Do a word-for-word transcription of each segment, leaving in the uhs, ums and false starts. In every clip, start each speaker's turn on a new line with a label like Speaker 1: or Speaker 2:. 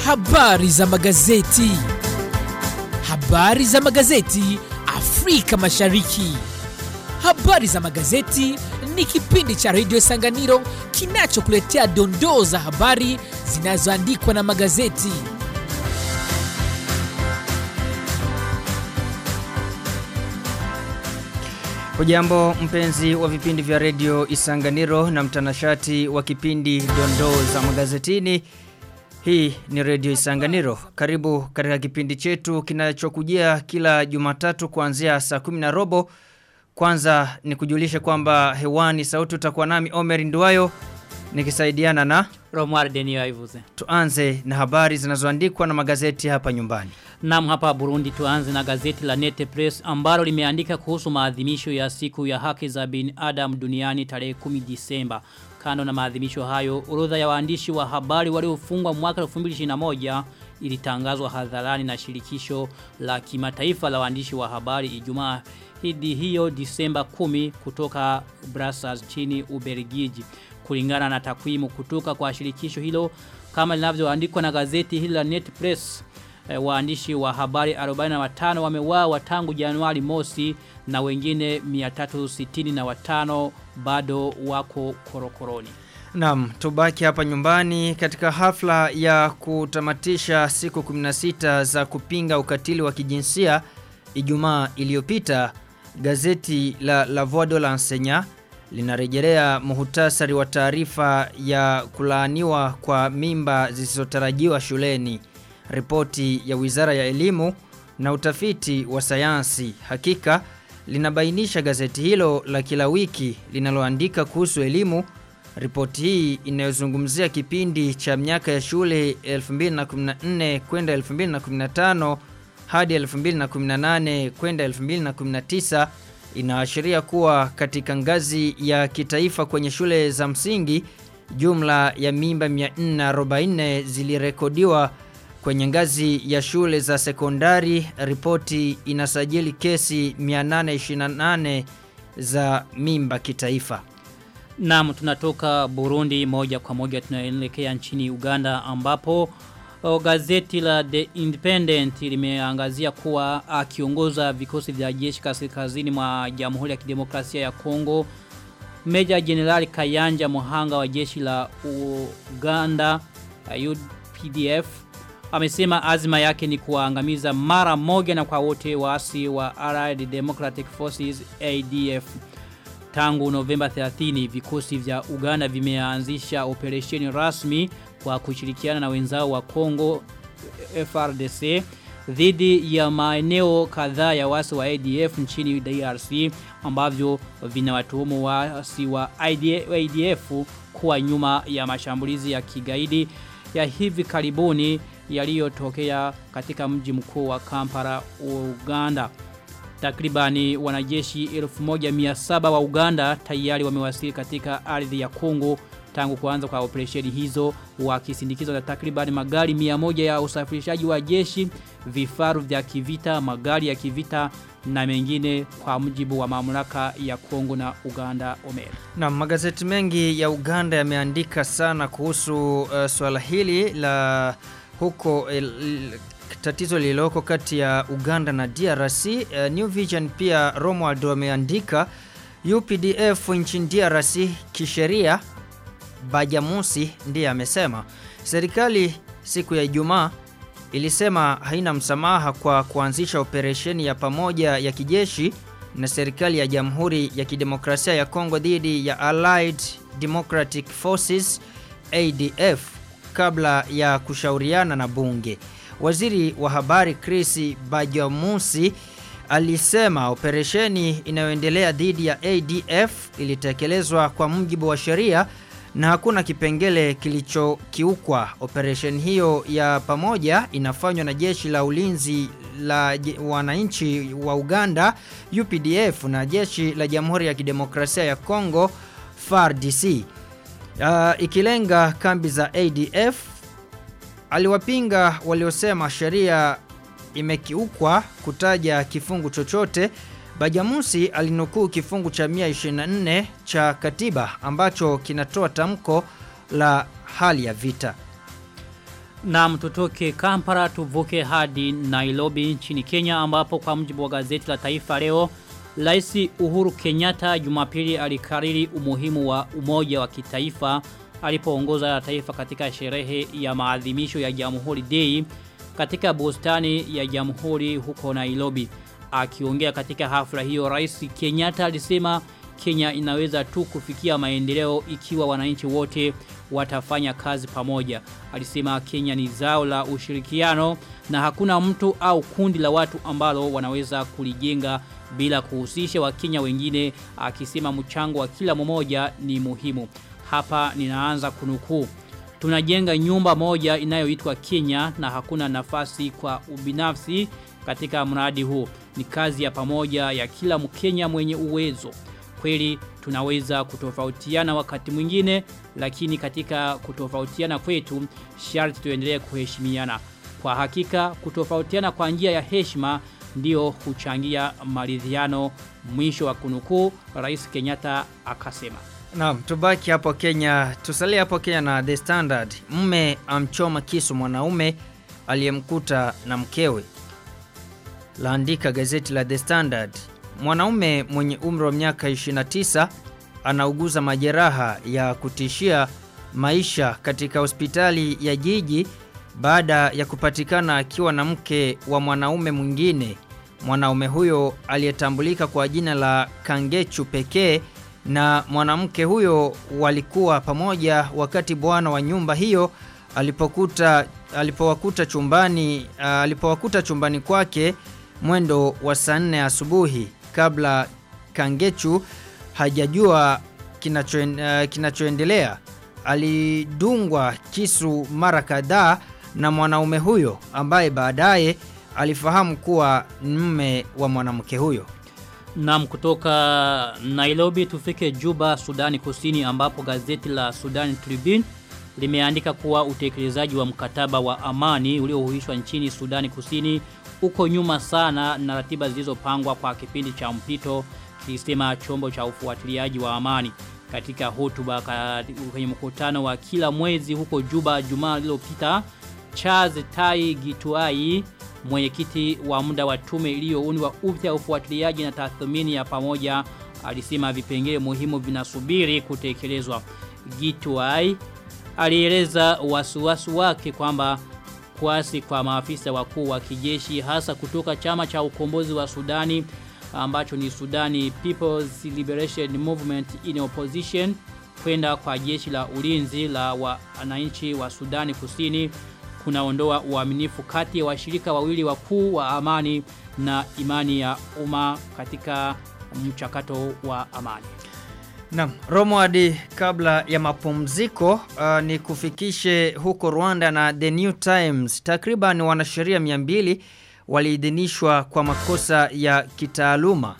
Speaker 1: Habari za magazeti. Habari za magazeti Afrika Mashariki. Habari za magazeti ni kipindi cha Radio Isanganiro kinachokuletea dondoo za habari zinazoandikwa na magazeti.
Speaker 2: Hujambo mpenzi wa vipindi vya Radio Isanganiro na mtanashati wa kipindi dondoo za magazetini. Hii ni Radio Isanganiro. Karibu katika kipindi chetu kinachokujia kila Jumatatu kuanzia saa kumi na robo. Kwanza ni kujulisha kwamba hewani sauti utakuwa nami Omer Nduwayo nikisaidiana na
Speaker 3: Romuald Denio Ivuze.
Speaker 2: Tuanze na habari zinazoandikwa na magazeti hapa nyumbani.
Speaker 3: Naam, hapa Burundi tuanze na gazeti la Nete Press ambalo limeandika kuhusu maadhimisho ya siku ya haki za binadamu duniani tarehe kumi Disemba. Kando na maadhimisho hayo, orodha ya waandishi wa habari waliofungwa mwaka elfu mbili ishirini na moja ilitangazwa hadharani na shirikisho la kimataifa la waandishi wa habari Ijumaa hidi hiyo Disemba kumi kutoka Brussels chini Ubelgiji. Kulingana na takwimu kutoka kwa shirikisho hilo kama linavyoandikwa na gazeti hili la Net Press, e, waandishi wa habari arobaini na watano wameuawa tangu Januari mosi na wengine mia tatu sitini na watano bado wako korokoroni.
Speaker 2: Naam, tubaki hapa nyumbani katika hafla ya kutamatisha siku kumi na sita za kupinga ukatili wa kijinsia Ijumaa iliyopita. Gazeti la La Voix de l'Enseignant linarejelea muhtasari wa taarifa ya kulaaniwa kwa mimba zisizotarajiwa shuleni. Ripoti ya Wizara ya Elimu na Utafiti wa Sayansi hakika linabainisha gazeti hilo la kila wiki linaloandika kuhusu elimu. Ripoti hii inayozungumzia kipindi cha miaka ya shule elfu mbili kumi na nne kwenda elfu mbili kumi na tano hadi elfu mbili kumi na nane kwenda elfu mbili kumi na tisa inaashiria kuwa katika ngazi ya kitaifa kwenye shule za msingi jumla ya mimba mia nne na arobaini zilirekodiwa. Kwenye ngazi ya shule za sekondari ripoti inasajili kesi mia nane ishirini na nane za mimba kitaifa.
Speaker 3: Naam, tunatoka Burundi moja kwa moja tunaelekea nchini Uganda ambapo o, gazeti la The Independent limeangazia kuwa akiongoza vikosi vya jeshi kaskazini mwa Jamhuri ya Kidemokrasia ya Kongo Meja Jenerali Kayanja Muhanga wa jeshi la Uganda U P D F amesema azma yake ni kuangamiza mara moja na kwa wote waasi wa Allied Democratic Forces A D F. Tangu Novemba thelathini vikosi vya Uganda vimeanzisha operesheni rasmi kwa kushirikiana na wenzao wa Kongo F R D C dhidi ya maeneo kadhaa ya waasi wa A D F nchini D R C ambavyo vinawatuhumu waasi wa A D F kuwa nyuma ya mashambulizi ya kigaidi ya hivi karibuni yaliyotokea katika mji mkuu wa Kampala, Uganda. Takribani wanajeshi elfu moja mia saba wa Uganda tayari wamewasili katika ardhi ya Kongo tangu kuanza kwa operesheni hizo, wakisindikizwa na takribani magari mia moja ya usafirishaji wa jeshi, vifaru vya kivita, magari ya kivita na mengine kwa mujibu wa mamlaka ya Kongo na Uganda. Omer.
Speaker 2: Na magazeti mengi ya Uganda yameandika sana kuhusu uh, swala hili la huko el, tatizo lililoko kati ya Uganda na D R C. uh, New Vision pia Romuald ameandika U P D F nchini D R C kisheria. Bajamusi ndiye amesema serikali siku ya Ijumaa ilisema haina msamaha kwa kuanzisha operesheni ya pamoja ya kijeshi na serikali ya Jamhuri ya Kidemokrasia ya Kongo dhidi ya Allied Democratic Forces A D F kabla ya kushauriana na bunge. Waziri wa habari Chris Bajamusi alisema operesheni inayoendelea dhidi ya A D F ilitekelezwa kwa mujibu wa sheria na hakuna kipengele kilichokiukwa. Operesheni hiyo ya pamoja inafanywa na jeshi la ulinzi la wananchi wa Uganda U P D F na jeshi la Jamhuri ya Kidemokrasia ya Kongo F A R D C, uh, ikilenga kambi za A D F. Aliwapinga waliosema sheria imekiukwa kutaja kifungu chochote. Bajamusi alinukuu kifungu cha mia ishirini na nne cha katiba ambacho kinatoa tamko la hali ya vita.
Speaker 3: Na mtutoke Kampala tuvuke hadi Nairobi nchini Kenya ambapo kwa mujibu wa gazeti la Taifa Leo Rais Uhuru Kenyatta Jumapili alikariri umuhimu wa umoja wa kitaifa alipoongoza taifa katika sherehe ya maadhimisho ya Jamhuri Day katika bustani ya Jamhuri huko Nairobi. Akiongea katika hafla hiyo Rais Kenyatta alisema Kenya inaweza tu kufikia maendeleo ikiwa wananchi wote watafanya kazi pamoja. Alisema Kenya ni zao la ushirikiano na hakuna mtu au kundi la watu ambalo wanaweza kulijenga bila kuhusisha Wakenya wengine, akisema mchango wa kila mmoja ni muhimu. Hapa ninaanza kunukuu. Tunajenga nyumba moja inayoitwa Kenya na hakuna nafasi kwa ubinafsi katika mradi huu. Ni kazi ya pamoja ya kila Mkenya mwenye uwezo. Kweli tunaweza kutofautiana wakati mwingine, lakini katika kutofautiana kwetu sharti tuendelee kuheshimiana. Kwa hakika kutofautiana kwa njia ya heshima ndio huchangia maridhiano, mwisho wa kunukuu. Rais Kenyatta akasema.
Speaker 2: Naam, tubaki hapo Kenya, tusalie hapo Kenya na The Standard. Mume amchoma kisu mwanaume aliyemkuta na mkewe. Laandika gazeti la The Standard. Mwanaume mwenye umri wa miaka ishirini na tisa anauguza majeraha ya kutishia maisha katika hospitali ya jiji baada ya kupatikana akiwa na mke wa mwanaume mwingine. Mwanaume huyo aliyetambulika kwa jina la Kangechu pekee na mwanamke huyo walikuwa pamoja wakati bwana wa nyumba hiyo alipokuta alipowakuta chumbani uh, alipowakuta chumbani kwake mwendo wa saa nne asubuhi. Kabla Kangechu hajajua kinacho, uh, kinachoendelea, alidungwa kisu mara kadhaa na mwanaume huyo ambaye baadaye alifahamu kuwa mume wa mwanamke huyo.
Speaker 3: Naam, kutoka Nairobi tufike Juba, Sudani Kusini ambapo gazeti la Sudan Tribune limeandika kuwa utekelezaji wa mkataba wa amani uliohuishwa nchini Sudani Kusini uko nyuma sana na ratiba zilizopangwa kwa kipindi cha mpito, kilisema chombo cha ufuatiliaji wa amani. Katika hotuba kwenye mkutano wa kila mwezi huko Juba Jumaa lililopita, Charles Tai Gituai, mwenyekiti wa muda wa tume iliyoundwa upya ufuatiliaji na tathmini ya pamoja, alisema vipengele muhimu vinasubiri kutekelezwa. Gituai alieleza wasiwasi wake kwamba kuasi kwa maafisa wakuu wa kijeshi hasa kutoka chama cha ukombozi wa Sudani ambacho ni Sudani People's Liberation Movement in Opposition kwenda kwa jeshi la ulinzi la wananchi wa Sudani Kusini kunaondoa uaminifu kati ya washirika wawili wakuu wa amani na imani ya umma katika mchakato wa amani.
Speaker 2: Naam, Romwadi, kabla ya mapumziko uh, ni kufikishe huko Rwanda na The New Times. Takriban wanasheria mia mbili waliidhinishwa kwa makosa ya kitaaluma.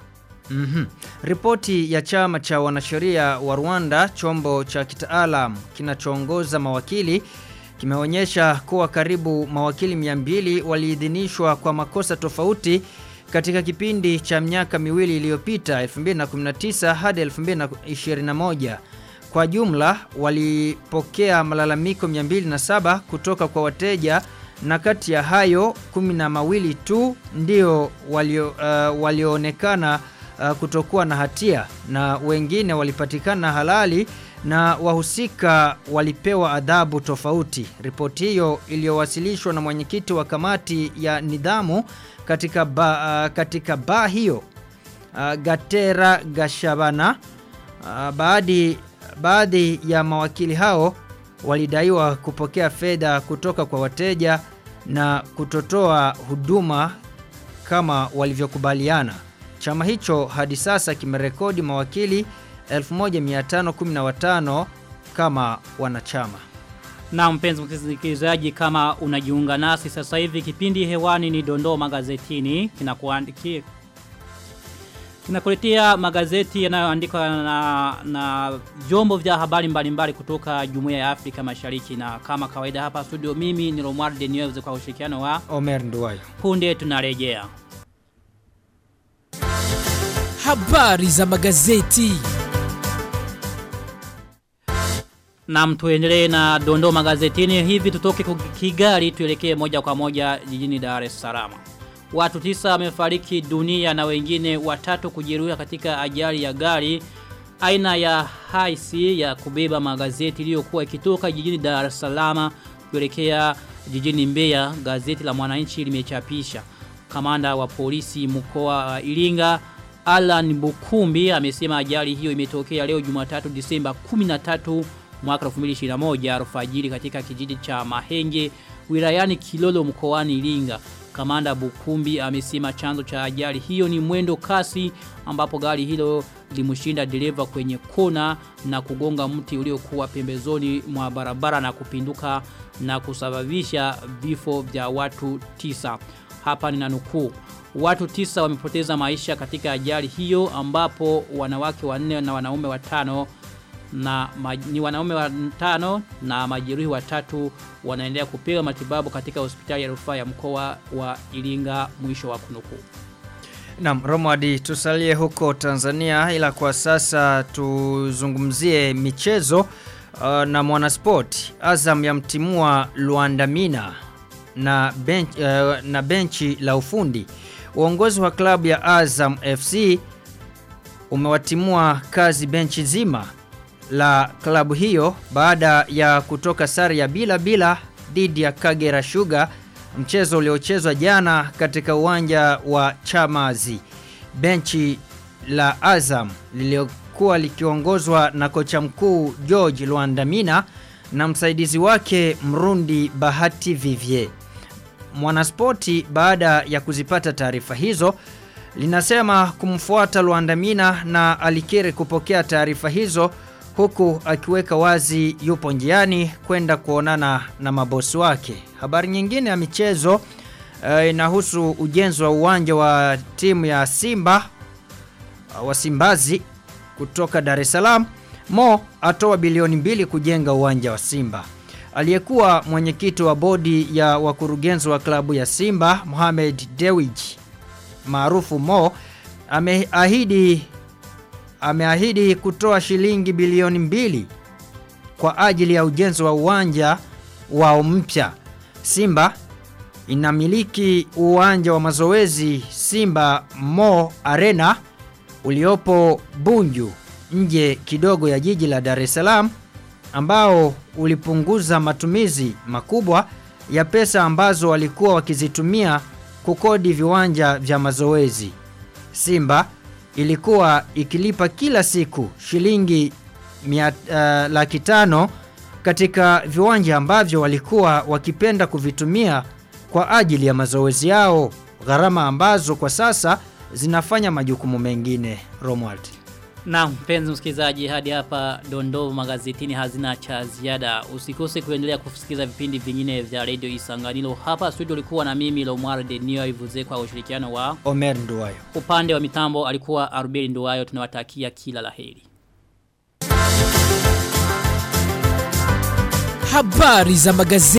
Speaker 2: Mhm. Ripoti ya chama cha wanasheria wa Rwanda, chombo cha kitaalam kinachoongoza mawakili, kimeonyesha kuwa karibu mawakili mia mbili waliidhinishwa kwa makosa tofauti katika kipindi cha miaka miwili iliyopita elfu mbili kumi na tisa hadi elfu mbili ishirini na moja. Kwa jumla walipokea malalamiko mia mbili na saba kutoka kwa wateja, na kati ya hayo kumi na mawili tu ndio walio uh, walioonekana uh, kutokuwa na hatia na wengine walipatikana halali na wahusika walipewa adhabu tofauti. Ripoti hiyo iliyowasilishwa na mwenyekiti wa kamati ya nidhamu katika ba, uh, katika ba hiyo uh, Gatera Gashabana, uh, baadhi baadhi ya mawakili hao walidaiwa kupokea fedha kutoka kwa wateja na kutotoa huduma kama walivyokubaliana. Chama hicho hadi sasa kimerekodi mawakili elfu moja mia tano kumi na watano kama wanachama.
Speaker 3: Na mpenzi msikilizaji, kama unajiunga nasi sasa hivi, kipindi hewani ni Dondoo Magazetini, kinakuandikia Tunakuletea magazeti yanayoandikwa na na vyombo vya habari mbalimbali kutoka Jumuiya ya Afrika Mashariki, na kama kawaida hapa studio mimi ni Romar Deneuve kwa ushirikiano wa
Speaker 2: Omer Nduwayo.
Speaker 3: Punde tunarejea.
Speaker 1: Habari za magazeti.
Speaker 3: Na mtuendelee na dondoo magazetini hivi tutoke Kigali tuelekee moja kwa moja jijini Dar es Salaam. Watu tisa wamefariki dunia na wengine watatu kujeruhiwa katika ajali ya gari aina ya haisi ya kubeba magazeti iliyokuwa ikitoka jijini Dar es Salaam kuelekea jijini Mbeya. Gazeti la Mwananchi limechapisha. Kamanda wa polisi mkoa wa Iringa Alan Bukumbi amesema ajali hiyo imetokea leo Jumatatu Disemba kumi na tatu mwaka elfu mbili ishirini na moja alfajiri katika kijiji cha Mahenge wilayani Kilolo mkoani Iringa. Kamanda Bukumbi amesema chanzo cha ajali hiyo ni mwendo kasi ambapo gari hilo limushinda dereva kwenye kona na kugonga mti uliokuwa pembezoni mwa barabara na kupinduka na kusababisha vifo vya watu tisa. Hapa ninanukuu. Watu tisa wamepoteza maisha katika ajali hiyo ambapo wanawake wanne na wanaume watano na ma, ni wanaume watano na majeruhi watatu wanaendelea kupewa matibabu katika hospitali ya rufaa ya mkoa wa Iringa, mwisho wa kunukuu.
Speaker 2: Naam, Romadi, tusalie huko Tanzania ila kwa sasa tuzungumzie michezo uh, na Mwanasport. Azam yamtimua Luandamina na bench, uh, na benchi la ufundi. Uongozi wa klabu ya Azam F C umewatimua kazi benchi zima la klabu hiyo baada ya kutoka sare ya bila bila dhidi ya Kagera Sugar, mchezo uliochezwa jana katika uwanja wa Chamazi. Benchi la Azam liliokuwa likiongozwa na kocha mkuu George Luandamina na msaidizi wake Mrundi Bahati Vivier. Mwanaspoti baada ya kuzipata taarifa hizo linasema kumfuata Luandamina na alikiri kupokea taarifa hizo huku akiweka wazi yupo njiani kwenda kuonana na mabosi wake. Habari nyingine ya michezo uh, inahusu ujenzi wa uwanja wa timu ya Simba uh, wa Simbazi kutoka Dar es Salaam. Mo atoa bilioni mbili kujenga uwanja wa Simba. Aliyekuwa mwenyekiti wa bodi ya wakurugenzi wa klabu ya Simba Mohamed Dewji maarufu Mo ameahidi ameahidi kutoa shilingi bilioni mbili kwa ajili ya ujenzi wa uwanja wao mpya. Simba inamiliki uwanja wa mazoezi Simba Mo Arena uliopo Bunju nje kidogo ya jiji la Dar es Salaam, ambao ulipunguza matumizi makubwa ya pesa ambazo walikuwa wakizitumia kukodi viwanja vya mazoezi. Simba ilikuwa ikilipa kila siku shilingi mia, uh, laki tano katika viwanja ambavyo walikuwa wakipenda kuvitumia kwa ajili ya mazoezi yao, gharama ambazo kwa sasa zinafanya majukumu mengine. Romuald.
Speaker 3: Na mpenzi msikilizaji, hadi hapa dondoo magazetini hazina cha ziada. Usikose kuendelea kusikiliza vipindi vingine vya Radio Isanganiro. Hapa studio ulikuwa na mimi Lomar Denio Ivuze kwa ushirikiano wa
Speaker 2: Omer Nduwayo.
Speaker 3: Upande wa mitambo alikuwa Arubeli Nduwayo. Tunawatakia kila laheri.
Speaker 1: Habari za magazeti.